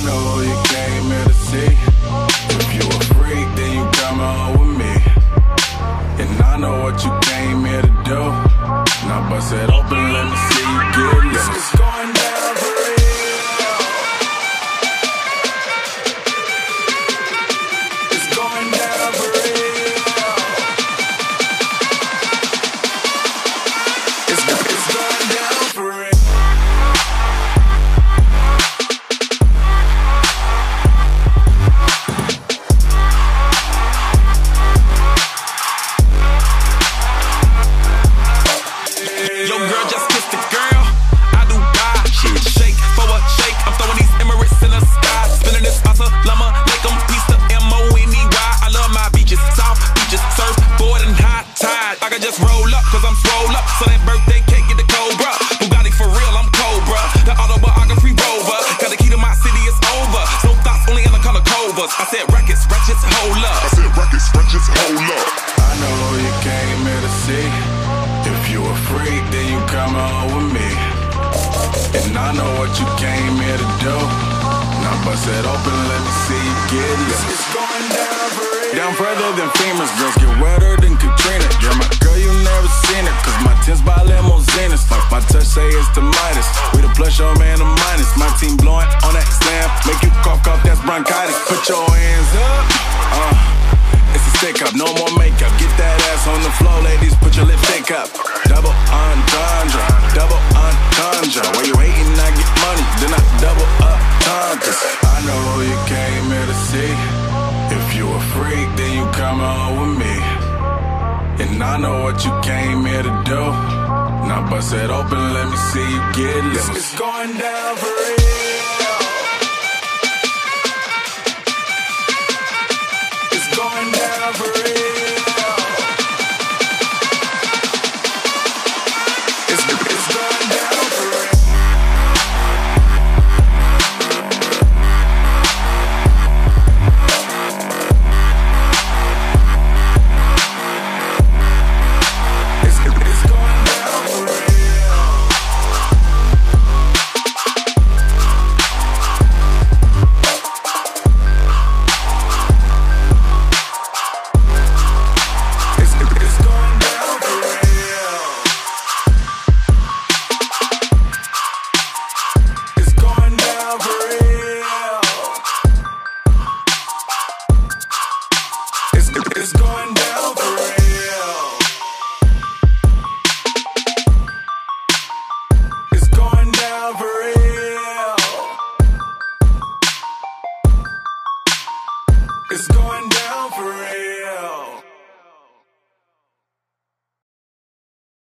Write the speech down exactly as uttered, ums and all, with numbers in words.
know who you came here to see. If you a freak, then you come on with me. And I know what you came here to do. Now bust it open, let me see you get loose. It's going down for real. It's going down for real. It's, it's going down for real. Yo, girl, just kissed the girl. I do die. Shit, shake for a shake. I'm throwing these Emirates in the sky. Spinning this assalamu alaikum. Peace to M O N E Y. I love my beaches, soft beaches, surfboard and high tide. I can just roll up, cause I'm swole up. So that birthday cake get the Cobra. Bugatti for real, I'm Cobra. The autobiography rover. Got the key to my city, it's over. No thoughts, only in the color covers. I said rackets, ratchets, hold up. I said rackets, ratchets, hold up. I know who you came here to see. If you a freak, then you come on with me. And I know what you came here to do. Now bust it open, let me see you get loose. It's going down for real. Down further than famous, girls get wetter than Katrina. You're my girl, you never seen it, cause my tints by limousines. Like my touch say it's the Midas. We the plus, your man the minus. My team blowing on that slam. Make you cough, cough, that's bronchitis. Put your hands up. Uh. It's a stick up, no more makeup. Get that ass on the floor, ladies, put your lipstick up. Double entendre, double entendre. When you hating, I get money, then I double up tendres. I know who you came here to see. If you a freak, then you come on with me. And I know what you came here to do. Now bust it open, let me see you get loose. It's going down for real. Going down for real. It's, it's going down for real. It's, it's going down for real. It's going down for real. It's going down for real. It's going down for real.